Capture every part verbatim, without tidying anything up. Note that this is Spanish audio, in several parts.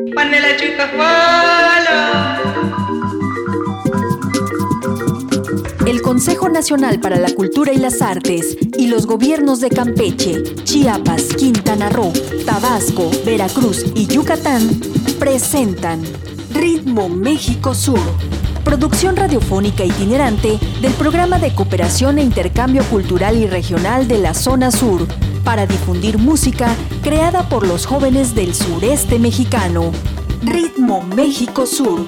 Panela Chucahuala. El Consejo Nacional para la Cultura y las Artes y los gobiernos de Campeche, Chiapas, Quintana Roo, Tabasco, Veracruz y Yucatán presentan Ritmo México Sur, producción radiofónica itinerante del Programa de Cooperación e Intercambio Cultural y Regional de la Zona Sur, para difundir música creada por los jóvenes del sureste mexicano. Ritmo México Sur.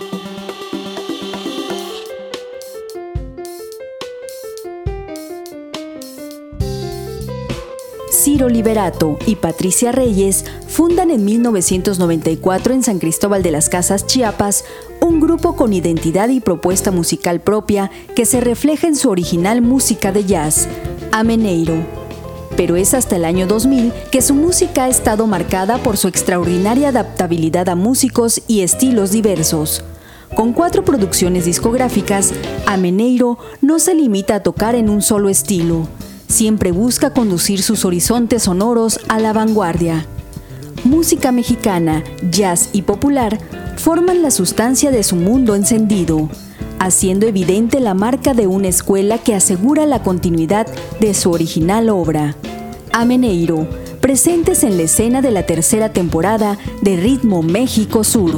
Ciro Liberato y Patricia Reyes fundan en mil novecientos noventa y cuatro en San Cristóbal de las Casas, Chiapas, un grupo con identidad y propuesta musical propia que se refleja en su original música de jazz, Ameneiro. Pero es hasta el año dos mil que su música ha estado marcada por su extraordinaria adaptabilidad a músicos y estilos diversos. Con cuatro producciones discográficas, Ameneiro no se limita a tocar en un solo estilo. Siempre busca conducir sus horizontes sonoros a la vanguardia. Música mexicana, jazz y popular forman la sustancia de su mundo encendido, haciendo evidente la marca de una escuela que asegura la continuidad de su original obra. Ameneiro, presentes en la escena de la tercera temporada de Ritmo México Sur.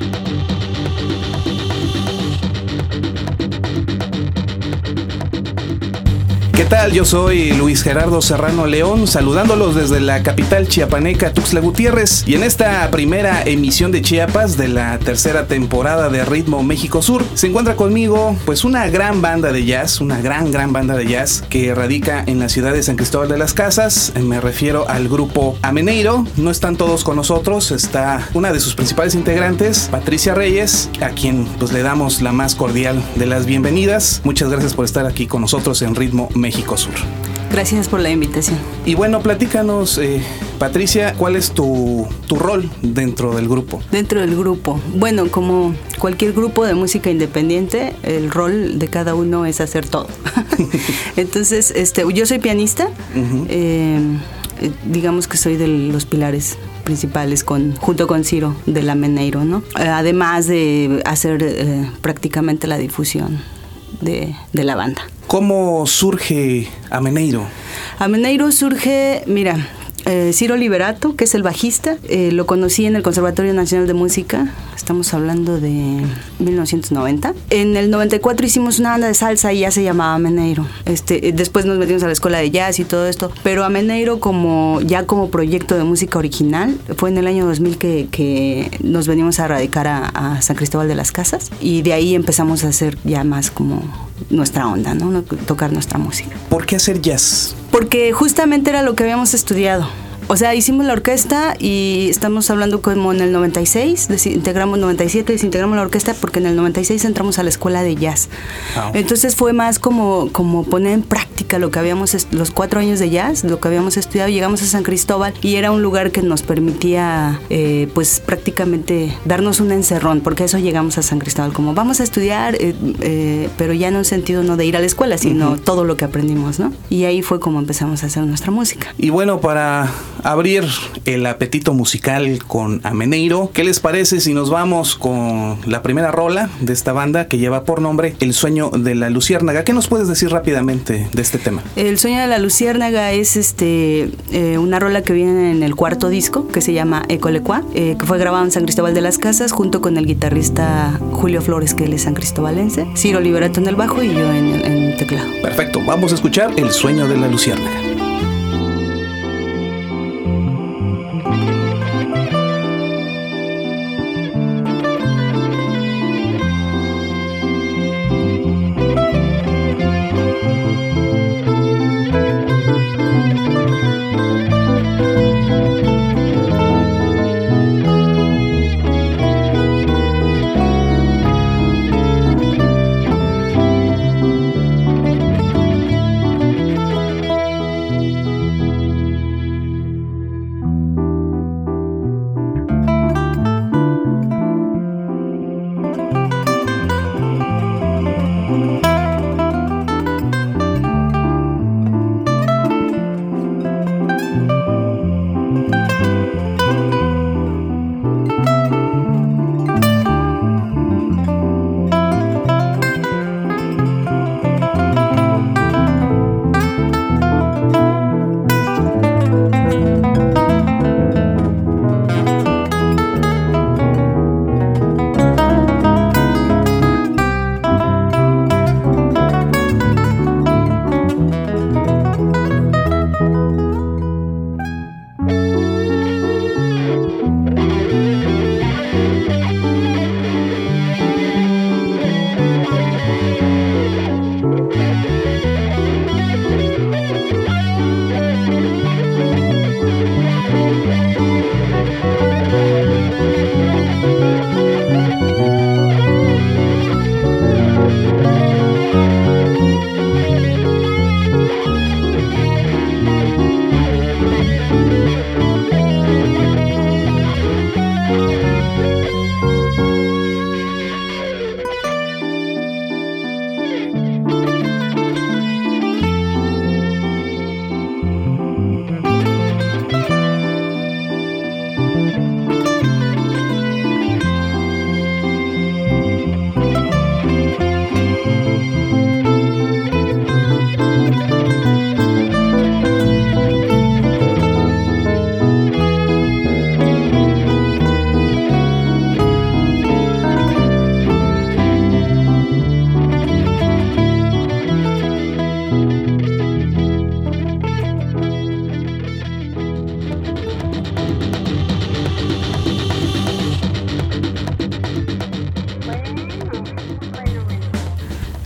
¿Qué tal? Yo soy Luis Gerardo Serrano León, saludándolos desde la capital chiapaneca, Tuxtla Gutiérrez, y en esta primera emisión de Chiapas de la tercera temporada de Ritmo México Sur se encuentra conmigo pues una gran banda de jazz, una gran gran banda de jazz que radica en la ciudad de San Cristóbal de las Casas. Me refiero al grupo Ameneiro. No están todos con nosotros, está una de sus principales integrantes, Patricia Reyes, a quien pues le damos la más cordial de las bienvenidas. Muchas gracias por estar aquí con nosotros en Ritmo México Sur. Gracias por la invitación. Y bueno, platícanos, eh, Patricia, ¿cuál es tu, tu rol dentro del grupo? Dentro del grupo, bueno, como cualquier grupo de música independiente, el rol de cada uno es hacer todo. Entonces, este, yo soy pianista, uh-huh. eh, digamos que soy de los pilares principales con, junto con Ciro del Ameneiro, ¿no? Eh, además de hacer eh, prácticamente la difusión de, de la banda. ¿Cómo surge Ameneiro? Ameneiro surge, mira, eh, Ciro Liberato, que es el bajista, eh, lo conocí en el Conservatorio Nacional de Música, estamos hablando de mil novecientos noventa. En el noventa y cuatro hicimos una banda de salsa y ya se llamaba Ameneiro. Este, después nos metimos a la escuela de jazz y todo esto, pero Ameneiro como, ya como proyecto de música original, fue en el año dos mil que, que nos venimos a radicar a, a San Cristóbal de las Casas, y de ahí empezamos a hacer ya más como nuestra onda, ¿no? Tocar nuestra música. ¿Por qué hacer jazz? Porque justamente era lo que habíamos estudiado. O sea, hicimos la orquesta y estamos hablando como en el noventa y seis, desintegramos noventa y siete, desintegramos la orquesta porque en el noventa y seis entramos a la escuela de jazz. Oh. Entonces fue más como, como poner en práctica lo que habíamos, los cuatro años de jazz, lo que habíamos estudiado. Llegamos a San Cristóbal y era un lugar que nos permitía, eh, pues prácticamente darnos un encerrón, porque a eso llegamos a San Cristóbal, como vamos a estudiar, eh, eh, pero ya en un sentido no de ir a la escuela, sino uh-huh. todo lo que aprendimos, ¿no? Y ahí fue como empezamos a hacer nuestra música. Y bueno, para abrir el apetito musical con Ameneiro, ¿qué les parece si nos vamos con la primera rola de esta banda que lleva por nombre El Sueño de la Luciérnaga? ¿Qué nos puedes decir rápidamente de este tema? El Sueño de la Luciérnaga es este eh, una rola que viene en el cuarto disco, que se llama Ecolecua, eh, que fue grabado en San Cristóbal de las Casas junto con el guitarrista Julio Flores, que él es sancristobalense, Ciro Liberato en el bajo y yo en el, en el teclado. Perfecto, vamos a escuchar El Sueño de la Luciérnaga.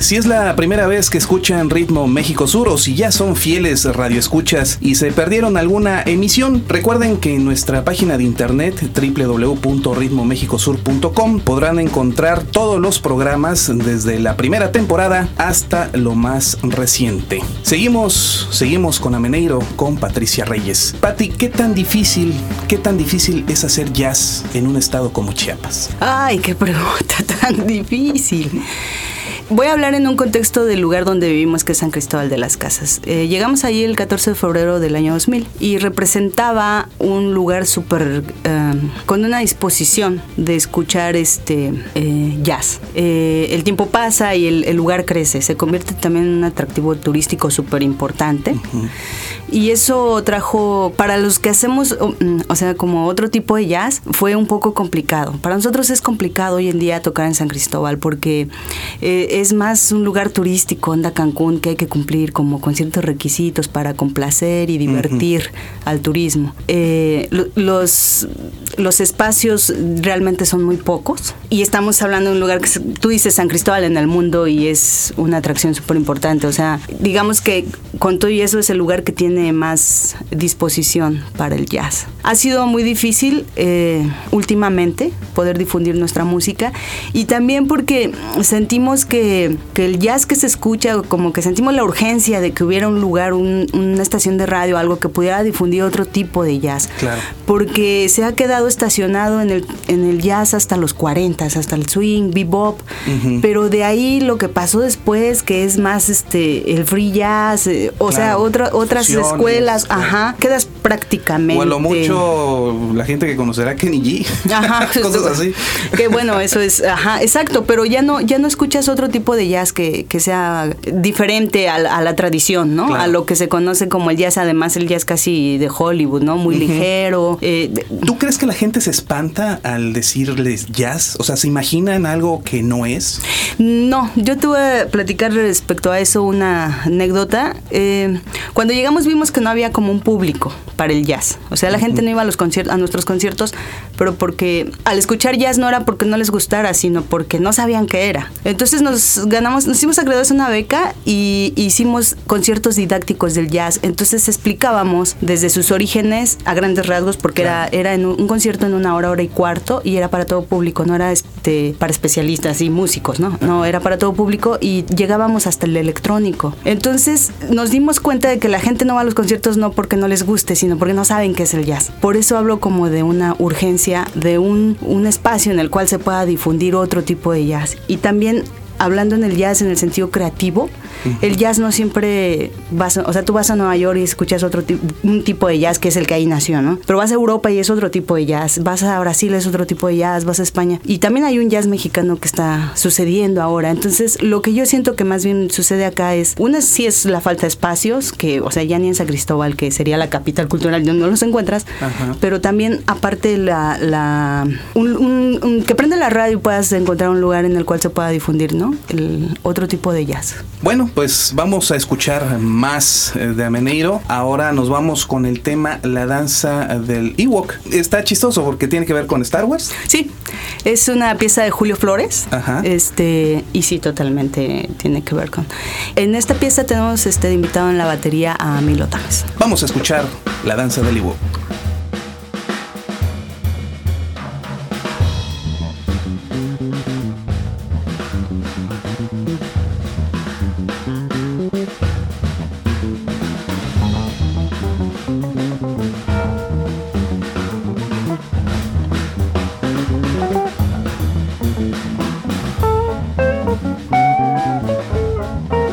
Si es la primera vez que escuchan Ritmo México Sur o si ya son fieles radioescuchas y se perdieron alguna emisión, recuerden que en nuestra página de internet doble u doble u doble u punto ritmo méxico sur punto com podrán encontrar todos los programas desde la primera temporada hasta lo más reciente. Seguimos, seguimos con Ameneiro, con Patricia Reyes. Pati, ¿qué tan difícil, qué tan difícil es hacer jazz en un estado como Chiapas? Ay, qué pregunta tan difícil. Voy a hablar en un contexto del lugar donde vivimos, que es San Cristóbal de las Casas. Eh, llegamos allí el catorce de febrero del año dos mil y representaba un lugar súper eh, con una disposición de escuchar este eh, jazz. Eh, el tiempo pasa y el, el lugar crece, se convierte también en un atractivo turístico súper importante. Uh-huh. Y eso trajo, para los que hacemos, o, o sea, como otro tipo de jazz, fue un poco complicado. Para nosotros es complicado hoy en día tocar en San Cristóbal porque eh, es más un lugar turístico, onda Cancún, que hay que cumplir como con ciertos requisitos para complacer y divertir uh-huh. al turismo. Eh, los, los espacios realmente son muy pocos y estamos hablando de un lugar que tú dices San Cristóbal en el mundo y es una atracción súper importante. O sea, digamos que con todo y eso es el lugar que tiene más disposición para el jazz. Ha sido muy difícil eh, últimamente poder difundir nuestra música y también porque sentimos que, que el jazz que se escucha, como que sentimos la urgencia de que hubiera un lugar, un, una estación de radio, algo que pudiera difundir otro tipo de jazz. Claro. Porque se ha quedado estacionado en el, en el jazz hasta los cuarenta, hasta el swing, bebop, uh-huh. pero de ahí lo que pasó después, que es más este el free jazz, eh, o claro. sea, otra, otras Fusiones, escuelas, claro. ajá, quedas prácticamente. O a lo mucho la gente que conocerá Kenny G. Ajá, cosas así. Que bueno, eso es, ajá, exacto, pero ya no, ya no escuchas otro tipo de jazz que, que sea diferente a la, a la tradición, ¿no? Claro. A lo que se conoce como el jazz, además el jazz casi de Hollywood, ¿no? Muy uh-huh. ligero. Eh, ¿Tú crees que la gente se espanta al decirles jazz? O sea, ¿se imaginan algo que no es? No, yo te voy a platicar respecto a eso una anécdota. Eh, cuando llegamos vimos que no había como un público para el jazz. O sea, la uh-huh. gente no iba a los conciertos, a nuestros conciertos, pero porque al escuchar jazz no era porque no les gustara, sino porque no sabían qué era. Entonces nos ganamos, nos hicimos acreedores a una beca y hicimos conciertos didácticos del jazz. Entonces explicábamos desde sus orígenes a grandes rasgos, porque claro. era, era en un, un concierto en una hora, hora y cuarto, y era para todo público, no era este, para especialistas y músicos, ¿no? No, era para todo público y llegábamos hasta el electrónico. Entonces nos dimos cuenta de que la gente no va a los conciertos no porque no les guste, sino porque no saben qué es el jazz. Por eso hablo como de una urgencia, de un, un espacio en el cual se pueda difundir otro tipo de jazz. Y también hablando en el jazz en el sentido creativo, uh-huh. el jazz no siempre vas, a, o sea, tú vas a Nueva York y escuchas otro tipo, un tipo de jazz que es el que ahí nació, ¿no? Pero vas a Europa y es otro tipo de jazz, vas a Brasil es otro tipo de jazz, vas a España y también hay un jazz mexicano que está sucediendo ahora. Entonces, lo que yo siento que más bien sucede acá es, una sí es la falta de espacios, que, o sea, ya ni en San Cristóbal, que sería la capital cultural donde no los encuentras, uh-huh. pero también aparte la, la un, un, un, que prende la radio y puedas encontrar un lugar en el cual se pueda difundir, ¿no? El otro tipo de jazz. Bueno, pues vamos a escuchar más de Ameneiro. Ahora nos vamos con el tema La danza del Ewok. Está chistoso porque tiene que ver con Star Wars. Sí, es una pieza de Julio Flores. Ajá. Este, y sí, totalmente tiene que ver con. En esta pieza tenemos este invitado en la batería a Milo Tames. Vamos a escuchar La danza del Ewok.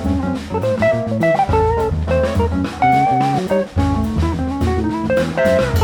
Bye.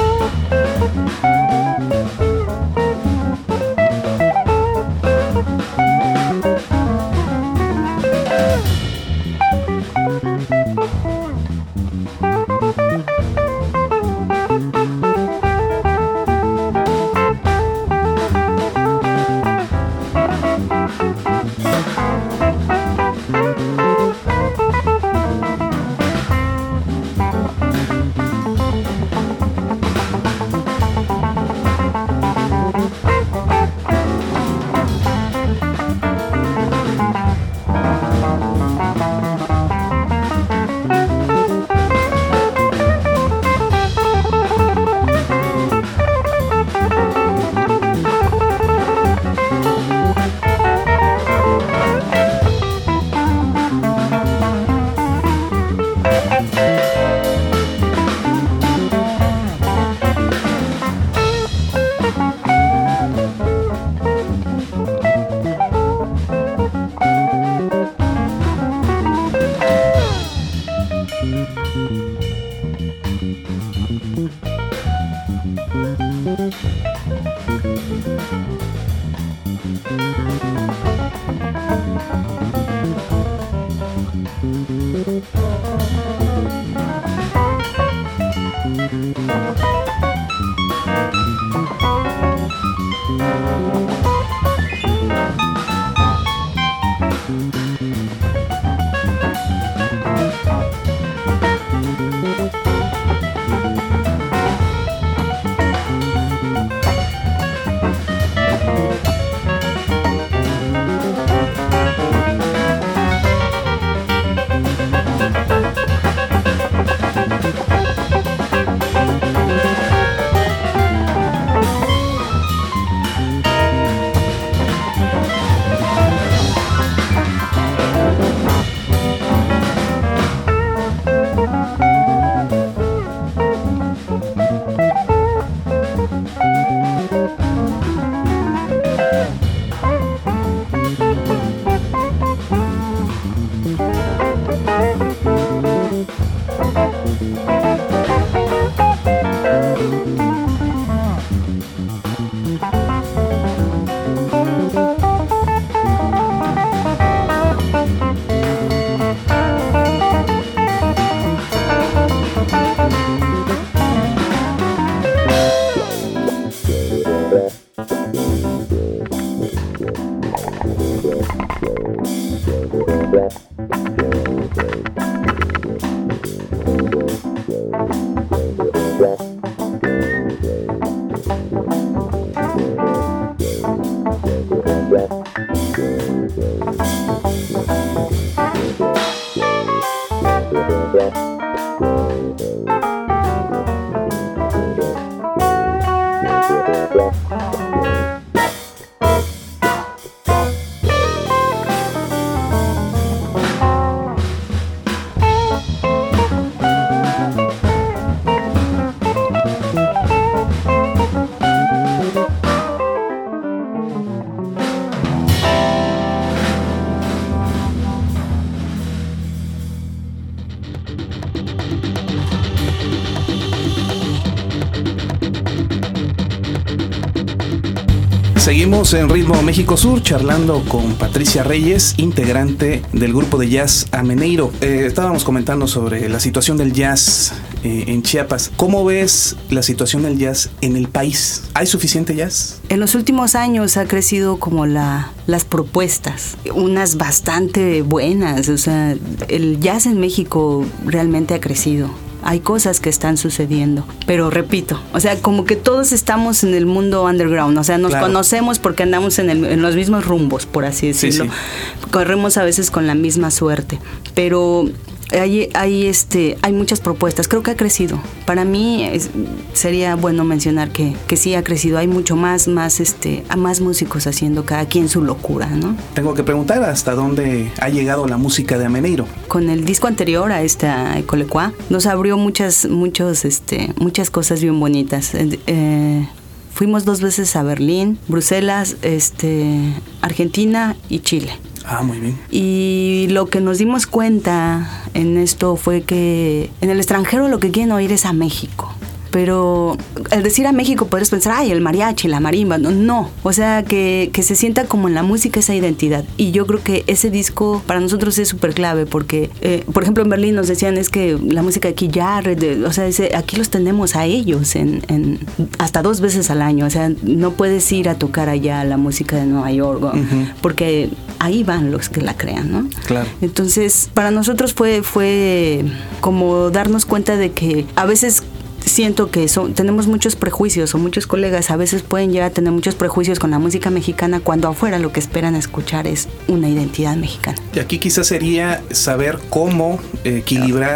Seguimos en Ritmo México Sur charlando con Patricia Reyes, integrante del grupo de jazz Ameneiro. Eh, estábamos comentando sobre la situación del jazz eh, en Chiapas. ¿Cómo ves la situación del jazz en el país? ¿Hay suficiente jazz? En los últimos años ha crecido como la, las propuestas, unas bastante buenas. O sea, el jazz en México realmente ha crecido. Hay cosas que están sucediendo, pero repito, o sea, como que todos estamos en el mundo underground, o sea, nos claro. conocemos porque andamos en, el, en los mismos rumbos, por así decirlo. Sí, sí. Corremos a veces con la misma suerte, pero hay, hay, este, hay muchas propuestas. Creo que ha crecido. Para mí es, sería bueno mencionar que, que sí ha crecido. Hay mucho más, más, este, a más músicos haciendo cada quien su locura, ¿no? Tengo que preguntar hasta dónde ha llegado la música de Ameneiro. Con el disco anterior a esta Ecolecua, nos abrió muchas, muchos, este, muchas cosas bien bonitas. Eh, fuimos dos veces a Berlín, Bruselas, este, Argentina y Chile. Ah, muy bien. Y lo que nos dimos cuenta en esto fue que en el extranjero lo que quieren oír es a México. Pero al decir a México podrías pensar, ay, el mariachi, la marimba. No, no. O sea, que, que se sienta como en la música esa identidad. Y yo creo que ese disco para nosotros es súper clave porque, eh, por ejemplo, en Berlín nos decían, es que la música aquí ya, o sea, ese, aquí los tenemos a ellos en, en hasta dos veces al año. O sea, no puedes ir a tocar allá la música de Nueva York, uh-huh. porque ahí van los que la crean, ¿no? Claro. Entonces, para nosotros fue, fue como darnos cuenta de que a veces siento que son, tenemos muchos prejuicios, o muchos colegas a veces pueden llegar a tener muchos prejuicios con la música mexicana cuando afuera lo que esperan escuchar es una identidad mexicana. Y aquí quizás sería saber cómo eh, equilibrar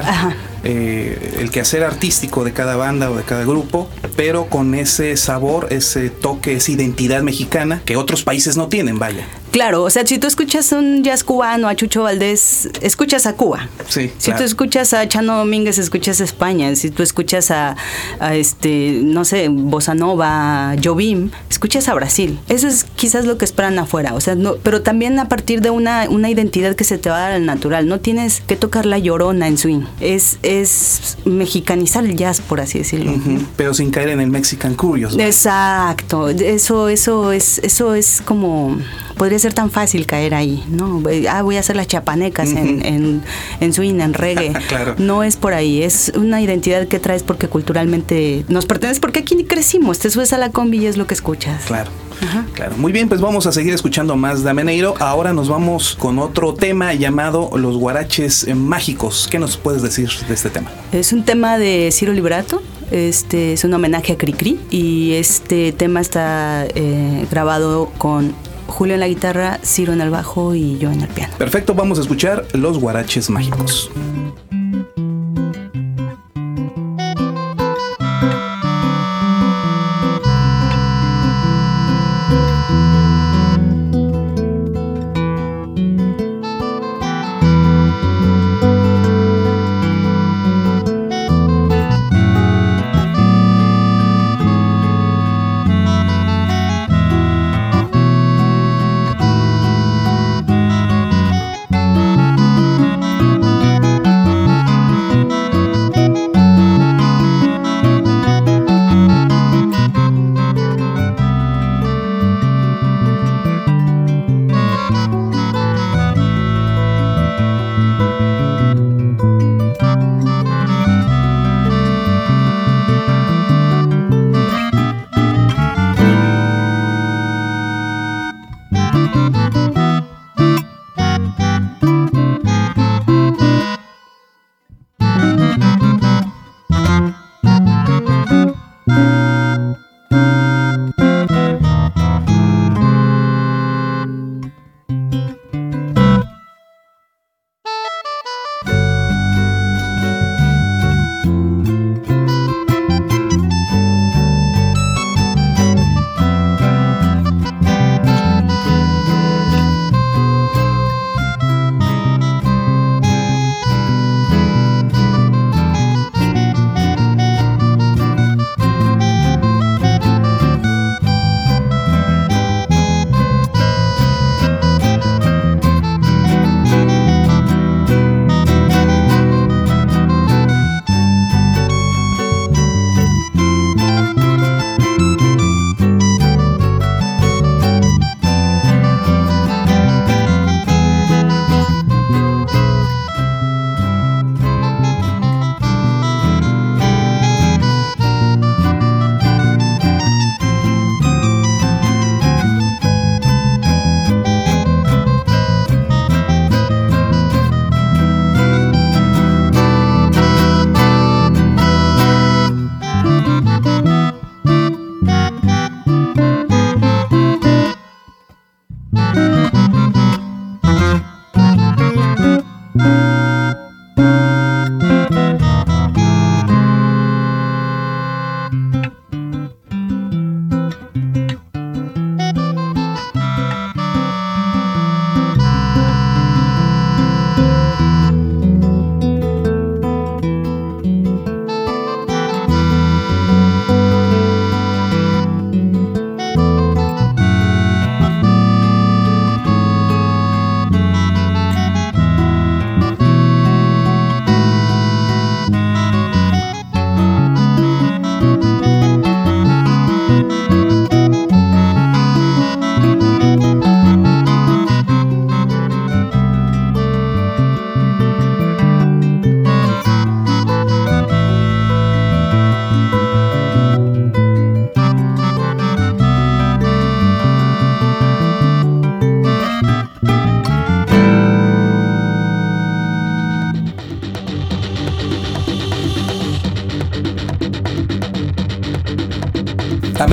eh, el quehacer artístico de cada banda o de cada grupo, pero con ese sabor, ese toque, esa identidad mexicana que otros países no tienen, vaya. Claro, o sea, si tú escuchas un jazz cubano, a Chucho Valdés, escuchas a Cuba. Sí, si claro. tú escuchas a Chano Domínguez, escuchas a España. Si tú escuchas a, a este, no sé, Bossa Nova, Jobim, escuchas a Brasil. Eso es quizás lo que esperan afuera, o sea, no, pero también a partir de una, una identidad que se te va a dar al natural. No tienes que tocar la llorona en swing. Es, es mexicanizar el jazz, por así decirlo. Uh-huh. Pero sin caer en el Mexican Curious, ¿no? Exacto. Eso, eso es, eso es como... Podría ser tan fácil caer ahí, ¿no? Ah, voy a hacer las chapanecas uh-huh. en, en, en swing, en reggae. Claro. No es por ahí, es una identidad que traes porque culturalmente nos pertenece, porque aquí crecimos, te subes a la combi y es lo que escuchas. Claro. Ajá. Claro, muy bien, pues vamos a seguir escuchando más de Ameneiro. Ahora nos vamos con otro tema llamado Los Guaraches Mágicos. ¿Qué nos puedes decir de este tema? Es un tema de Ciro Liberato. Este es un homenaje a Cricri y este tema está eh, grabado con Julio en la guitarra, Ciro en el bajo y yo en el piano. Perfecto, vamos a escuchar Los Guaraches Mágicos.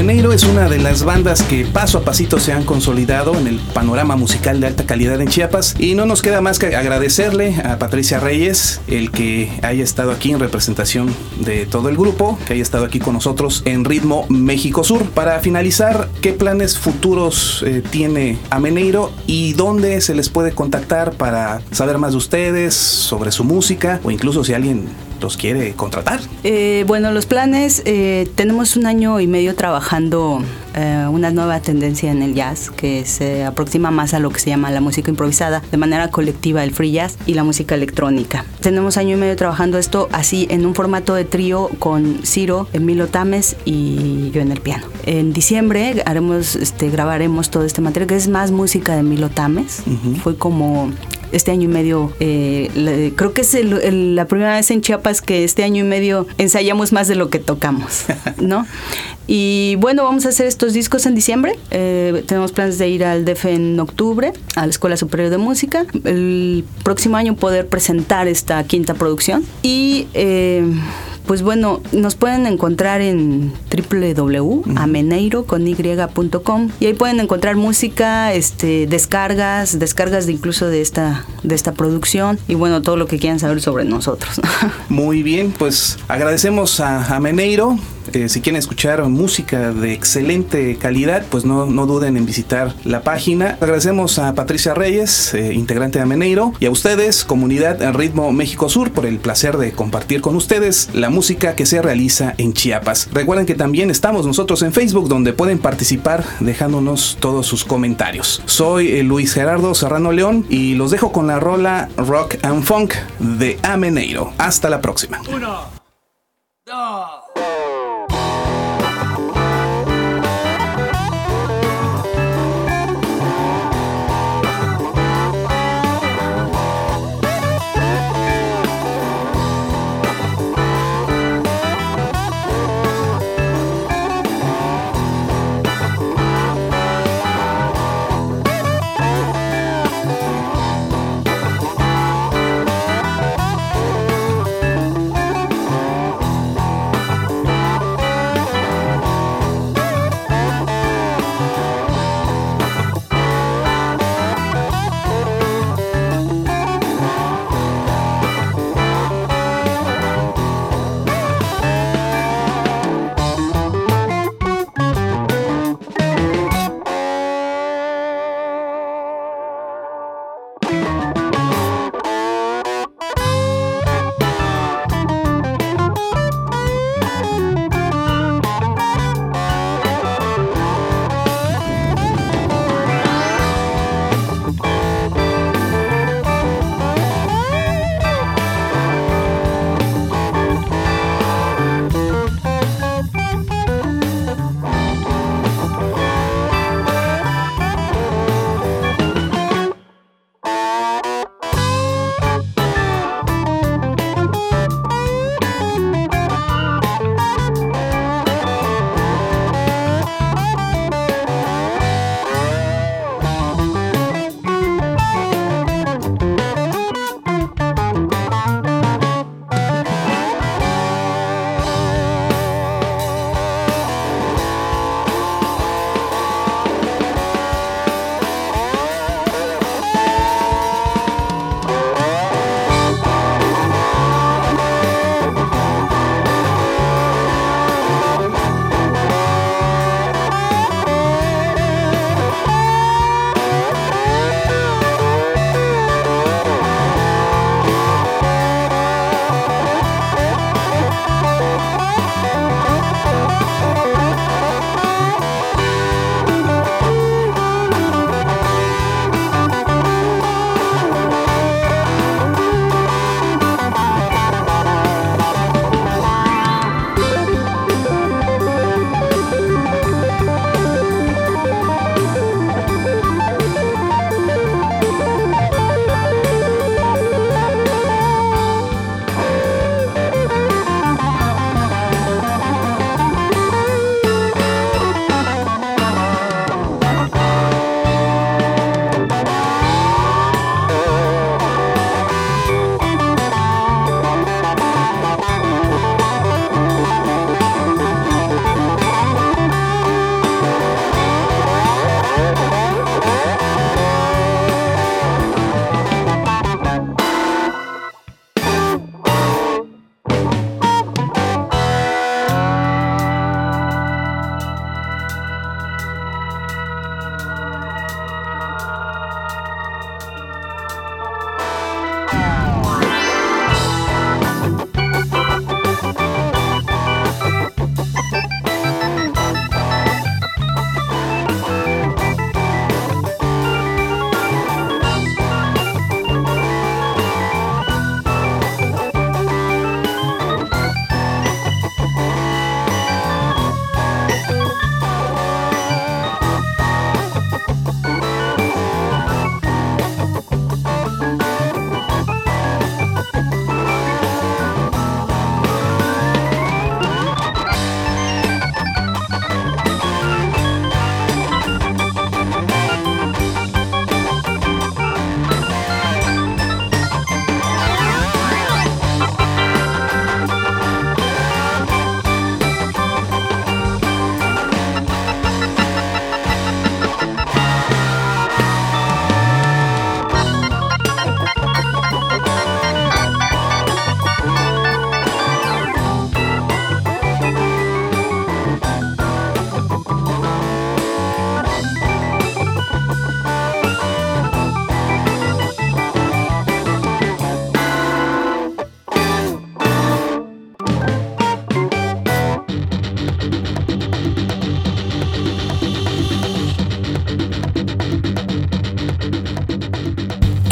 Ameneiro es una de las bandas que paso a pasito se han consolidado en el panorama musical de alta calidad en Chiapas, y no nos queda más que agradecerle a Patricia Reyes el que haya estado aquí en representación de todo el grupo, que haya estado aquí con nosotros en Ritmo México Sur. Para finalizar, ¿qué planes futuros eh, tiene Ameneiro y dónde se les puede contactar para saber más de ustedes, sobre su música, o incluso si alguien los quiere contratar? Eh, bueno, los planes, eh, tenemos un año y medio trabajando eh, una nueva tendencia en el jazz que se aproxima más a lo que se llama la música improvisada de manera colectiva, el free jazz y la música electrónica. Tenemos año y medio trabajando esto así en un formato de trío con Ciro, Emilio Tames y yo en el piano. En diciembre haremos, este, grabaremos todo este material que es más música de Emilio Tames. Uh-huh. Fue como este año y medio, eh, le, creo que es el, el, la primera vez en Chiapas que este año y medio ensayamos más de lo que tocamos, ¿no? Y bueno, vamos a hacer estos discos en diciembre. Eh, tenemos planes de ir al D E F en octubre, a la Escuela Superior de Música. El próximo año poder presentar esta quinta producción. Y eh, pues bueno, nos pueden encontrar en doble u doble u doble u punto ameneiro con y punto com, y ahí pueden encontrar música, este, descargas, descargas de incluso de esta, de esta producción, y bueno, todo lo que quieran saber sobre nosotros. Muy bien, pues agradecemos a Ameneiro. Eh, si quieren escuchar música de excelente calidad, pues no, no duden en visitar la página. Agradecemos a Patricia Reyes, eh, integrante de Ameneiro, y a ustedes, comunidad Ritmo México Sur, por el placer de compartir con ustedes la música que se realiza en Chiapas. Recuerden que también estamos nosotros en Facebook, donde pueden participar dejándonos todos sus comentarios. Soy eh, Luis Gerardo Serrano León y los dejo con la rola Rock and Funk de Ameneiro. Hasta la próxima. Uno, dos.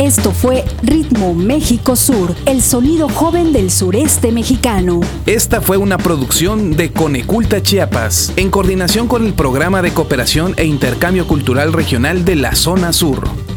Esto fue Ritmo México Sur, el sonido joven del sureste mexicano. Esta fue una producción de Coneculta Chiapas, en coordinación con el Programa de Cooperación e Intercambio Cultural Regional de la Zona Sur.